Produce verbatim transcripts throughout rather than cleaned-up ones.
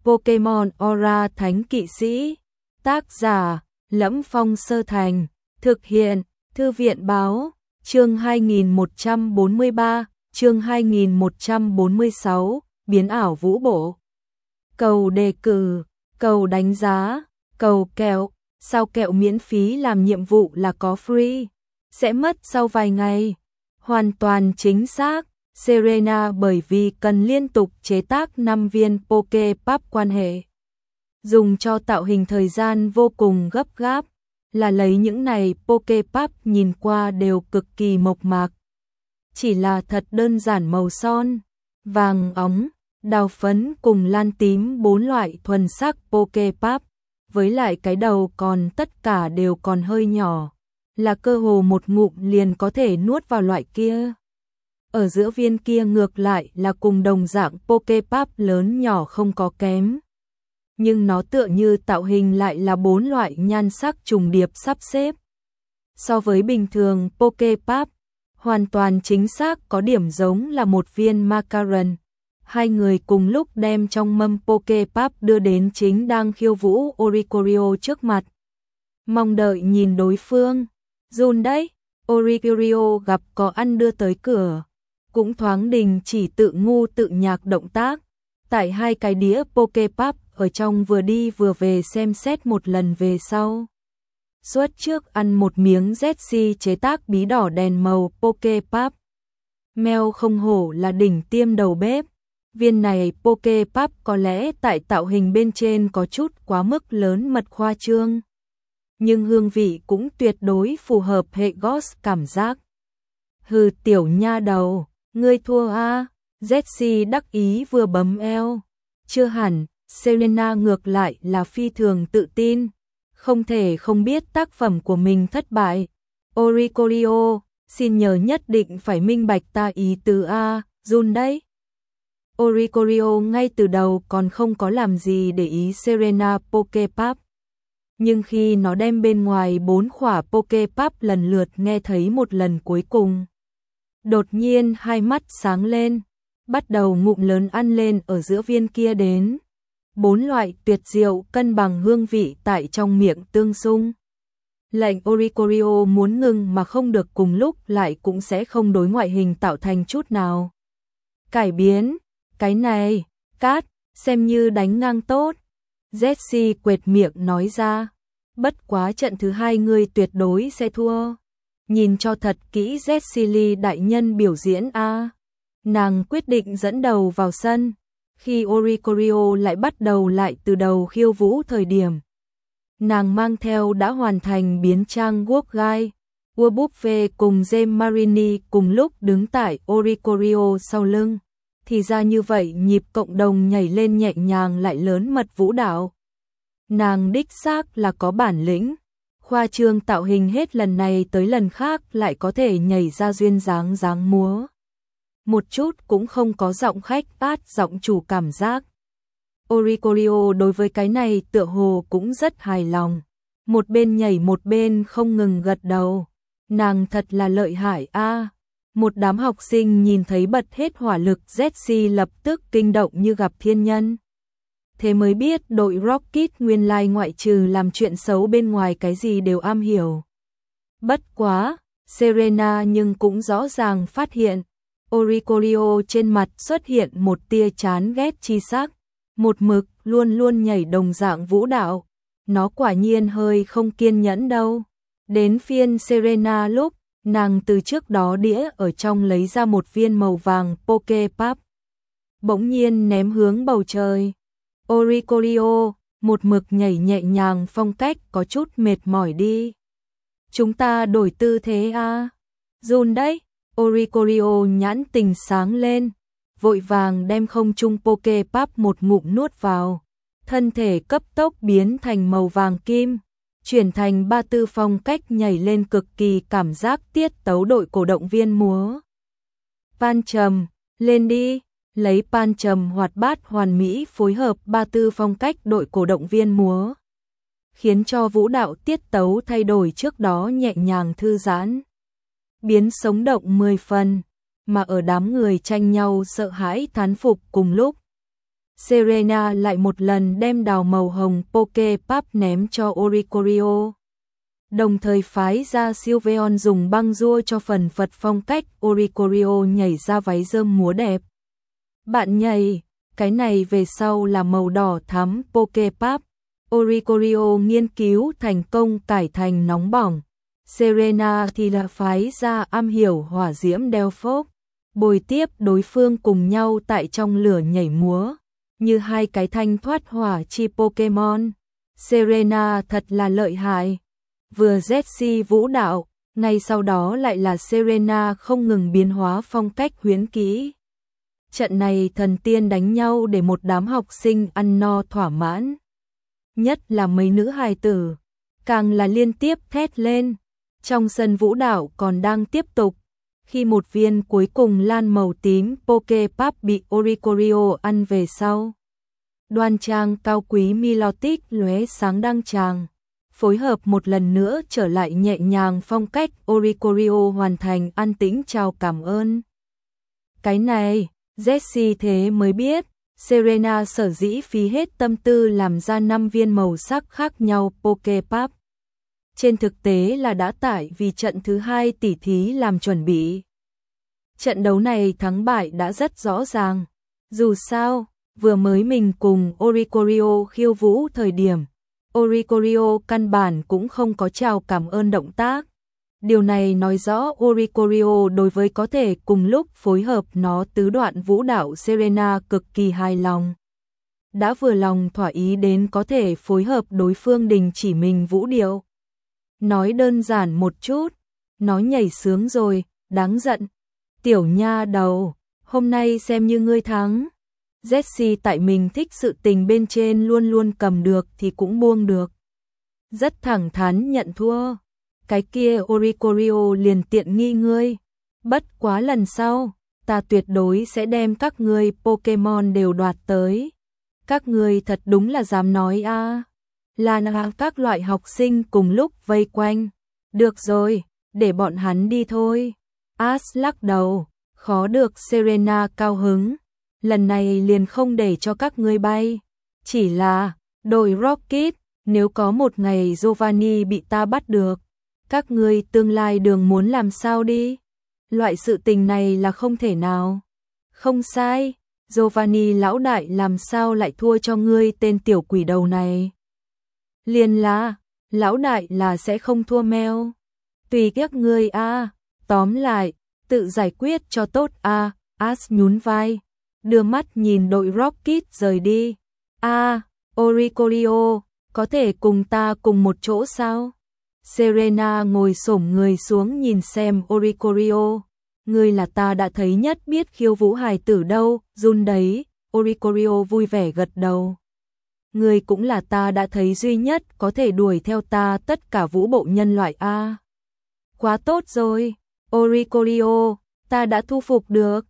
Pokemon Aura Thánh Kỵ Sĩ. Tác giả: Lẫm Phong Sơ Thành. Thực hiện: Thư viện Báo. Chương hai nghìn một trăm bốn mươi ba, chương hai nghìn một trăm bốn mươi sáu, biến ảo vũ bộ. Cầu đề cử, cầu đánh giá, cầu kẹo. Sao kẹo miễn phí làm nhiệm vụ là có free, sẽ mất sau vài ngày. Hoàn toàn chính xác. Serena bởi vì cần liên tục chế tác năm viên Poképap quan hệ dùng cho tạo hình thời gian vô cùng gấp gáp, là lấy những này Poképap nhìn qua đều cực kỳ mộc mạc. Chỉ là thật đơn giản màu son, vàng óng, đào phấn cùng lan tím, bốn loại thuần sắc Poképap, với lại cái đầu còn tất cả đều còn hơi nhỏ, là cơ hồ một ngụm liền có thể nuốt vào loại kia. Ở giữa viên kia ngược lại là cùng đồng dạng Poképap lớn nhỏ không có kém. Nhưng nó tựa như tạo hình lại là bốn loại nhan sắc trùng điệp sắp xếp. So với bình thường Poképap, hoàn toàn chính xác có điểm giống là một viên macaron. Hai người cùng lúc đem trong mâm Poképap đưa đến chính đang khiêu vũ Oricorio trước mặt. Mong đợi nhìn đối phương. Run đấy, Oricorio gặp có ăn đưa tới cửa. Cũng thoáng đình chỉ tự ngu tự nhạc động tác. Tại hai cái đĩa Poképap ở trong vừa đi vừa về xem xét một lần về sau. Suốt trước ăn một miếng Jessie chế tác bí đỏ đèn màu Poképap. Mèo không hổ là đỉnh tiêm đầu bếp. Viên này Poképap có lẽ tại tạo hình bên trên có chút quá mức lớn mật khoa trương, nhưng hương vị cũng tuyệt đối phù hợp hệ Ghost cảm giác. Hừ tiểu nha đầu, ngươi thua a. À? Jessie đắc ý vừa bấm eo. Chưa hẳn, Serena ngược lại là phi thường tự tin, không thể không biết tác phẩm của mình thất bại. Oricorio, xin nhờ nhất định phải minh bạch ta ý tứ a, run đấy. Oricorio ngay từ đầu còn không có làm gì để ý Serena Poképap. Nhưng khi nó đem bên ngoài bốn khỏa Poképap lần lượt nghe thấy một lần cuối cùng, đột nhiên hai mắt sáng lên, bắt đầu ngụm lớn ăn lên ở giữa viên kia đến. Bốn loại tuyệt diệu cân bằng hương vị tại trong miệng tương xung. Lệnh Oricorio muốn ngừng mà không được, cùng lúc lại cũng sẽ không đối ngoại hình tạo thành chút nào cải biến. Cái này, cát, xem như đánh ngang tốt. Jessie quệt miệng nói ra. Bất quá trận thứ hai ngươi tuyệt đối sẽ thua. Nhìn cho thật kỹ Jessie Lee đại nhân biểu diễn a. Nàng quyết định dẫn đầu vào sân. Khi Oricorio lại bắt đầu lại từ đầu khiêu vũ thời điểm, nàng mang theo đã hoàn thành biến trang Guốc Gai, Urbuffet cùng James Marini cùng lúc đứng tại Oricorio sau lưng. Thì ra như vậy nhịp cộng đồng nhảy lên nhẹ nhàng lại lớn mật vũ đạo. Nàng đích xác là có bản lĩnh, khoa trương tạo hình hết lần này tới lần khác lại có thể nhảy ra duyên dáng dáng múa. Một chút cũng không có giọng khách át giọng chủ cảm giác. Oricorio đối với cái này tựa hồ cũng rất hài lòng. Một bên nhảy một bên không ngừng gật đầu. Nàng thật là lợi hại a. À. Một đám học sinh nhìn thấy bật hết hỏa lực, Jessie lập tức kinh động như gặp thiên nhân. Thế mới biết đội Rocket nguyên lai ngoại trừ làm chuyện xấu bên ngoài cái gì đều am hiểu. Bất quá, Serena nhưng cũng rõ ràng phát hiện, Oricorio trên mặt xuất hiện một tia chán ghét chi sắc, một mực luôn luôn nhảy đồng dạng vũ đạo. Nó quả nhiên hơi không kiên nhẫn đâu. Đến phiên Serena lúc, nàng từ trước đó đĩa ở trong lấy ra một viên màu vàng Poképap, bỗng nhiên ném hướng bầu trời. Oricorio, một mực nhảy nhẹ nhàng phong cách có chút mệt mỏi đi. Chúng ta đổi tư thế a. À? Run đấy. Oricorio nhãn tình sáng lên, vội vàng đem không trung Poképap một ngụm nuốt vào. Thân thể cấp tốc biến thành màu vàng kim, chuyển thành ba tư phong cách nhảy lên cực kỳ cảm giác tiết tấu đội cổ động viên múa. Pan trầm, lên đi, lấy pan trầm hoạt bát hoàn mỹ phối hợp ba tư phong cách đội cổ động viên múa, khiến cho vũ đạo tiết tấu thay đổi trước đó nhẹ nhàng thư giãn, biến sống động mười phần, mà ở đám người tranh nhau sợ hãi thán phục cùng lúc. Serena lại một lần đem đào màu hồng Poképap ném cho Oricorio. Đồng thời phái ra Sylveon dùng băng rua cho phần phật phong cách Oricorio nhảy ra váy rơm múa đẹp. Bạn nhảy, cái này về sau là màu đỏ thắm Poképap. Oricorio nghiên cứu thành công cải thành nóng bỏng. Serena thì là phái ra am hiểu hỏa diễm Delphox, bồi tiếp đối phương cùng nhau tại trong lửa nhảy múa, như hai cái thanh thoát hỏa chi Pokemon. Serena thật là lợi hại. Vừa Jessie vũ đạo, ngay sau đó lại là Serena không ngừng biến hóa phong cách huyễn kỹ. Trận này thần tiên đánh nhau để một đám học sinh ăn no thỏa mãn. Nhất là mấy nữ hài tử, càng là liên tiếp thét lên. Trong sân vũ đạo còn đang tiếp tục, khi một viên cuối cùng lan màu tím Poképap bị Oricorio ăn về sau. Đoan trang cao quý Milotic lóe sáng đăng tràng, phối hợp một lần nữa trở lại nhẹ nhàng phong cách Oricorio hoàn thành an tĩnh chào cảm ơn. Cái này, Jessie thế mới biết, Serena sở dĩ phí hết tâm tư làm ra năm viên màu sắc khác nhau Poképap. Trên thực tế là đã tại vì trận thứ hai tỉ thí làm chuẩn bị. Trận đấu này thắng bại đã rất rõ ràng. Dù sao, vừa mới mình cùng Oricorio khiêu vũ thời điểm, Oricorio căn bản cũng không có chào cảm ơn động tác. Điều này nói rõ Oricorio đối với có thể cùng lúc phối hợp nó tứ đoạn vũ đạo Serena cực kỳ hài lòng. Đã vừa lòng thỏa ý đến có thể phối hợp đối phương đình chỉ mình vũ điệu. Nói đơn giản một chút, nó nhảy sướng rồi, đáng giận. Tiểu nha đầu, hôm nay xem như ngươi thắng. Jessie tại mình thích sự tình bên trên luôn luôn cầm được thì cũng buông được. Rất thẳng thắn nhận thua. Cái kia Oricorio liền tiện nghi ngươi. Bất quá lần sau, ta tuyệt đối sẽ đem các ngươi Pokemon đều đoạt tới. Các ngươi thật đúng là dám nói a. À. Là các loại học sinh cùng lúc vây quanh. Được rồi, để bọn hắn đi thôi. Ash lắc đầu, khó được Serena cao hứng. Lần này liền không để cho các ngươi bay. Chỉ là, đội Rocket, nếu có một ngày Giovanni bị ta bắt được, các ngươi tương lai đường muốn làm sao đi? Loại sự tình này là không thể nào. Không sai, Giovanni lão đại làm sao lại thua cho ngươi tên tiểu quỷ đầu này? Liền là, lão đại là sẽ không thua meo. Tùy các ngươi a, à. Tóm lại, tự giải quyết cho tốt a. À. Ash nhún vai, đưa mắt nhìn đội Rocket rời đi. A, à, Oricorio, có thể cùng ta cùng một chỗ sao? Serena ngồi xổm người xuống nhìn xem Oricorio. Ngươi là ta đã thấy nhất biết khiêu vũ hài tử đâu, run đấy. Oricorio vui vẻ gật đầu. Ngươi cũng là ta đã thấy duy nhất có thể đuổi theo ta tất cả vũ bộ nhân loại a. Quá tốt rồi, Oricorio, ta đã thu phục được.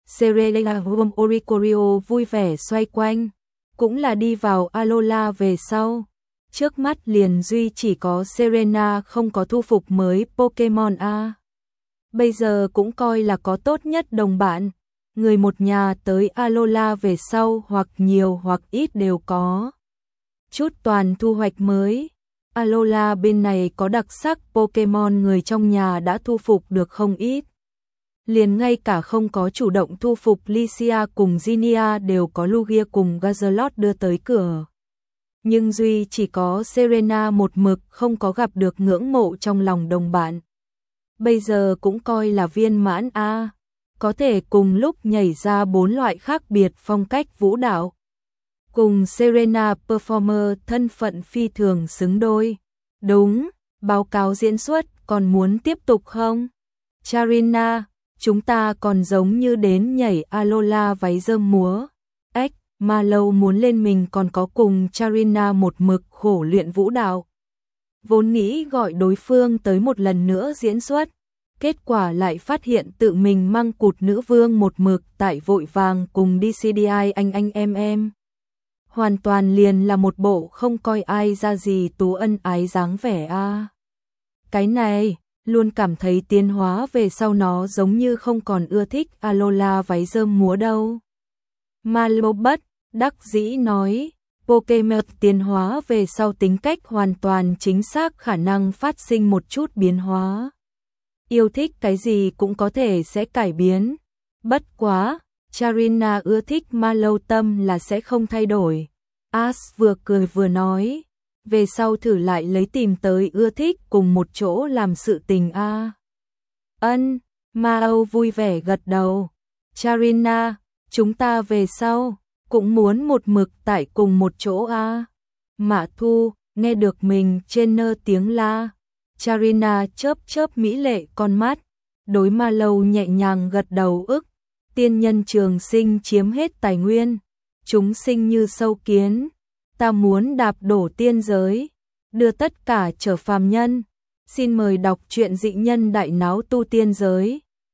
Serena ôm Oricorio vui vẻ xoay quanh, cũng là đi vào Alola về sau. Trước mắt liền duy chỉ có Serena không có thu phục mới Pokemon a. Bây giờ cũng coi là có tốt nhất đồng bạn. Người một nhà tới Alola về sau hoặc nhiều hoặc ít đều có chút toàn thu hoạch mới. Alola bên này có đặc sắc Pokemon người trong nhà đã thu phục được không ít. Liền ngay cả không có chủ động thu phục Lycia cùng Zinnia đều có Lugia cùng Gazalot đưa tới cửa. Nhưng duy chỉ có Serena một mực không có gặp được ngưỡng mộ trong lòng đồng bạn. Bây giờ cũng coi là viên mãn a, có thể cùng lúc nhảy ra bốn loại khác biệt phong cách vũ đạo. Cùng Serena Performer thân phận phi thường xứng đôi. Đúng, báo cáo diễn xuất còn muốn tiếp tục không? Charina, chúng ta còn giống như đến nhảy Alola váy rơm múa. Ếch, mà lâu muốn lên mình còn có cùng Charina một mực khổ luyện vũ đạo. Vốn nghĩ gọi đối phương tới một lần nữa diễn xuất. Kết quả lại phát hiện tự mình măng cụt nữ vương một mực tại vội vàng cùng đê xê đê i anh anh em em. Hoàn toàn liền là một bộ không coi ai ra gì tú ân ái dáng vẻ a. À. Cái này, luôn cảm thấy tiến hóa về sau nó giống như không còn ưa thích Alola váy rơm múa đâu. Malobot, đắc dĩ nói, Pokemon tiến hóa về sau tính cách hoàn toàn chính xác khả năng phát sinh một chút biến hóa. Yêu thích cái gì cũng có thể sẽ cải biến. Bất quá, Charina ưa thích ma lâu tâm là sẽ không thay đổi. Ash vừa cười vừa nói, về sau thử lại lấy tìm tới ưa thích cùng một chỗ làm sự tình a. À. Ân, Ma Âu vui vẻ gật đầu. Charina, chúng ta về sau cũng muốn một mực tại cùng một chỗ a. À. Mã Thu nghe được mình trên nơ tiếng la. Charina chớp chớp mỹ lệ con mắt, đối Ma Lâu nhẹ nhàng gật đầu ức. Tiên nhân trường sinh chiếm hết tài nguyên, chúng sinh như sâu kiến, ta muốn đạp đổ tiên giới, đưa tất cả trở phàm nhân. Xin mời đọc truyện Dị Nhân Đại Náo Tu Tiên Giới.